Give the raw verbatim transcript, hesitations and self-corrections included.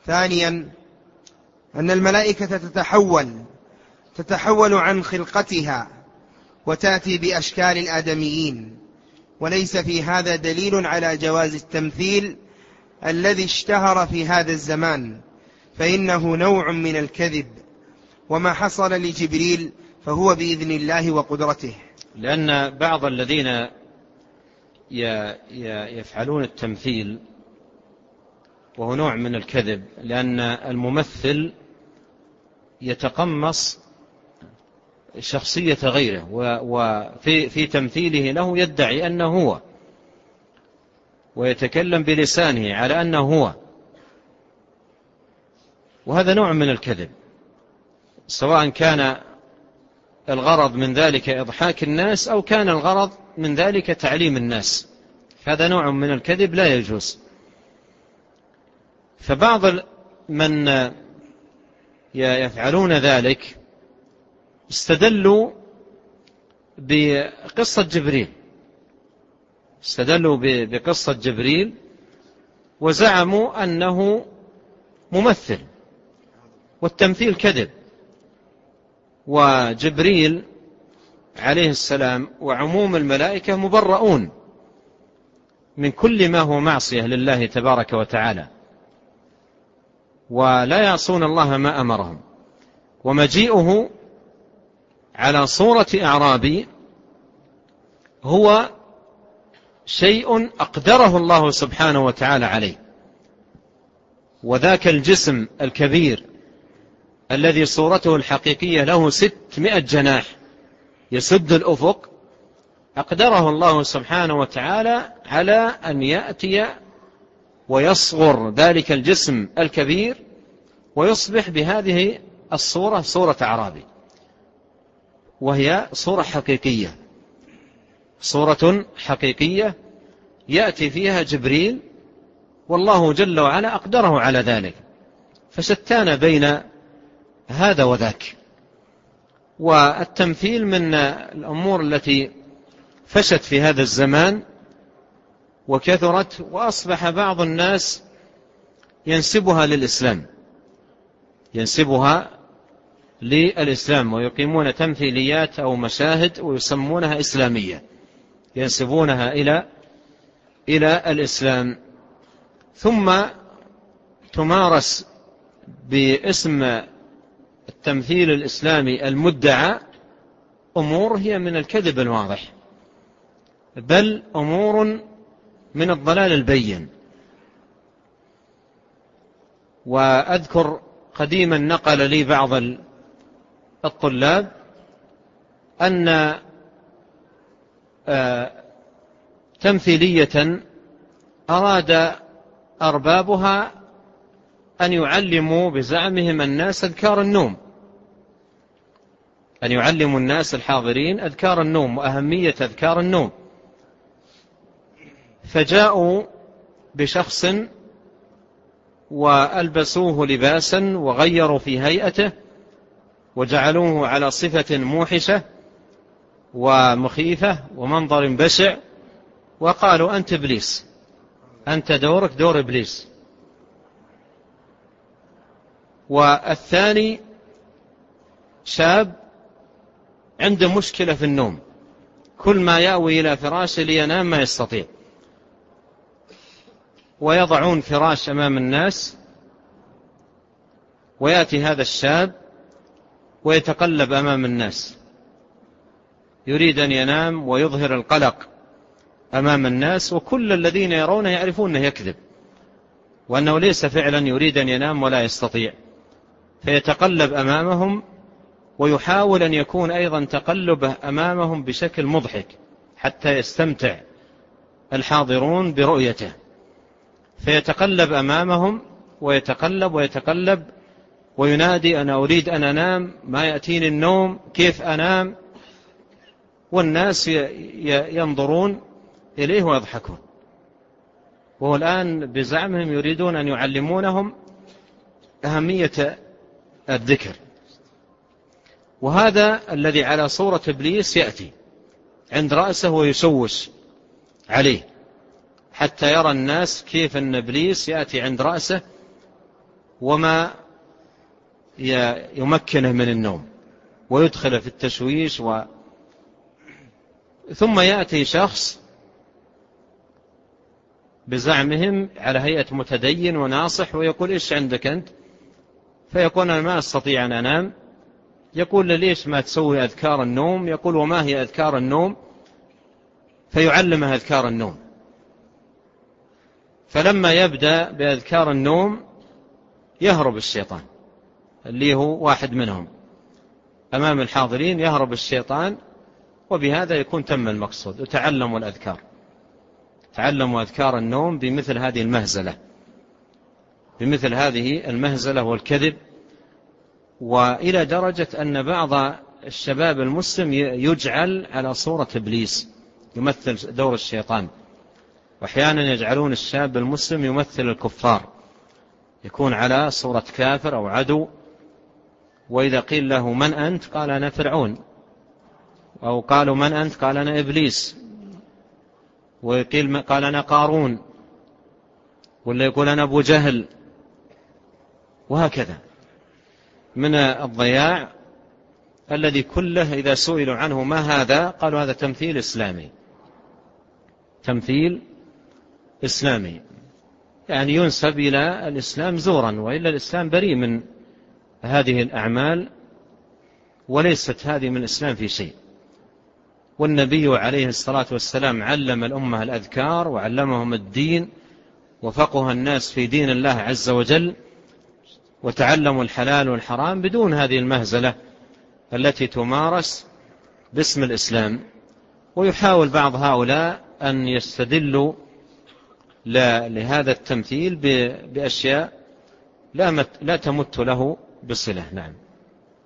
ثانيا أن الملائكة تتحول تتحول عن خلقتها وتأتي بأشكال الآدميين، وليس في هذا دليل على جواز التمثيل الذي اشتهر في هذا الزمان، فإنه نوع من الكذب، وما حصل لجبريل فهو بإذن الله وقدرته. لأن بعض الذين يفعلون التمثيل وهو نوع من الكذب، لأن الممثل يتقمص شخصية غيره، وفي في تمثيله له يدعي أنه هو، ويتكلم بلسانه على أنه هو، وهذا نوع من الكذب، سواء كان الغرض من ذلك إضحاك الناس أو كان الغرض من ذلك تعليم الناس. هذا نوع من الكذب لا يجوز. فبعض من يفعلون ذلك استدلوا بقصة جبريل استدلوا بقصة جبريل وزعموا أنه ممثل، والتمثيل كذب، وجبريل عليه السلام وعموم الملائكة مبرؤون من كل ما هو معصية لله تبارك وتعالى، ولا يعصون الله ما أمرهم. ومجيئه على صورة أعرابي هو شيء أقدره الله سبحانه وتعالى عليه، وذاك الجسم الكبير الذي صورته الحقيقية له ستمائة جناح يسد الأفق، أقدره الله سبحانه وتعالى على أن يأتي ويصغر ذلك الجسم الكبير ويصبح بهذه الصورة صورة أعرابي، وهي صورة حقيقية صورة حقيقية يأتي فيها جبريل، والله جل وعلا أقدره على ذلك. فشتان بين هذا وذاك. والتمثيل من الأمور التي فشت في هذا الزمان وكثرت، وأصبح بعض الناس ينسبها للإسلام ينسبها للإسلام ويقيمون تمثيليات أو مشاهد ويسمونها إسلامية، ينسبونها إلى إلى الإسلام، ثم تمارس باسم التمثيل الإسلامي المدعى أمور هي من الكذب الواضح، بل أمور من الضلال البين. وأذكر قديما نقل لي بعض الطلاب أن تمثيلية أراد أربابها أن يعلموا بزعمهم الناس أذكار النوم أن يعلموا الناس الحاضرين أذكار النوم وأهمية أذكار النوم، فجاءوا بشخص وألبسوه لباسا وغيروا في هيئته وجعلوه على صفة موحشة ومخيفة ومنظر بشع، وقالوا أنت إبليس، أنت دورك دور إبليس. والثاني شاب عنده مشكلة في النوم، كل ما يأوي إلى فراشه لينام ما يستطيع، ويضعون فراش أمام الناس، ويأتي هذا الشاب ويتقلب أمام الناس يريد أن ينام ويظهر القلق أمام الناس، وكل الذين يرونه يعرفون أنه يكذب وأنه ليس فعلا يريد أن ينام ولا يستطيع، فيتقلب أمامهم ويحاول أن يكون أيضا تقلبه أمامهم بشكل مضحك حتى يستمتع الحاضرون برؤيته، فيتقلب أمامهم ويتقلب ويتقلب وينادي أنا أريد أن أنام، ما يأتيني النوم، كيف أنام؟ والناس ينظرون إليه ويضحكون، وهو الآن بزعمهم يريدون أن يعلمونهم أهمية الذكر. وهذا الذي على صورة إبليس يأتي عند رأسه ويشوش عليه حتى يرى الناس كيف أن إبليس يأتي عند رأسه وما يمكنه من النوم ويدخله في التشويش و... ثم يأتي شخص بزعمهم على هيئة متدين وناصح ويقول إيش عندك أنت؟ فيقول أنا ما أستطيع أن أنام. يقول ليش ما تسوي أذكار النوم؟ يقول وما هي أذكار النوم؟ فيعلمه أذكار النوم. فلما يبدأ بأذكار النوم يهرب الشيطان اللي هو واحد منهم أمام الحاضرين، يهرب الشيطان، وبهذا يكون تم المقصود. وتعلموا الأذكار، تعلموا أذكار النوم بمثل هذه المهزلة، بمثل هذه المهزلة والكذب. وإلى درجة أن بعض الشباب المسلم يجعل على صورة إبليس يمثل دور الشيطان، وأحيانا يجعلون الشاب المسلم يمثل الكفار، يكون على صورة كافر أو عدو، وإذا قيل له من أنت؟ قال أنا فرعون، أو قالوا من أنت؟ قال أنا إبليس، ويقيل قال أنا قارون، ولا يقول أنا أبو جهل، وهكذا من الضياع الذي كله إذا سئلوا عنه ما هذا؟ قالوا هذا تمثيل إسلامي، تمثيل إسلامي، يعني ينسب إلى الإسلام زورا، وإلا الإسلام بريء من هذه الأعمال، وليست هذه من الإسلام في شيء. والنبي عليه الصلاة والسلام علم الأمة الأذكار وعلمهم الدين وفقه الناس في دين الله عز وجل، وتعلموا الحلال والحرام بدون هذه المهزلة التي تمارس باسم الإسلام. ويحاول بعض هؤلاء أن يستدلوا لهذا التمثيل بأشياء لا تمت له بصلة. نعم.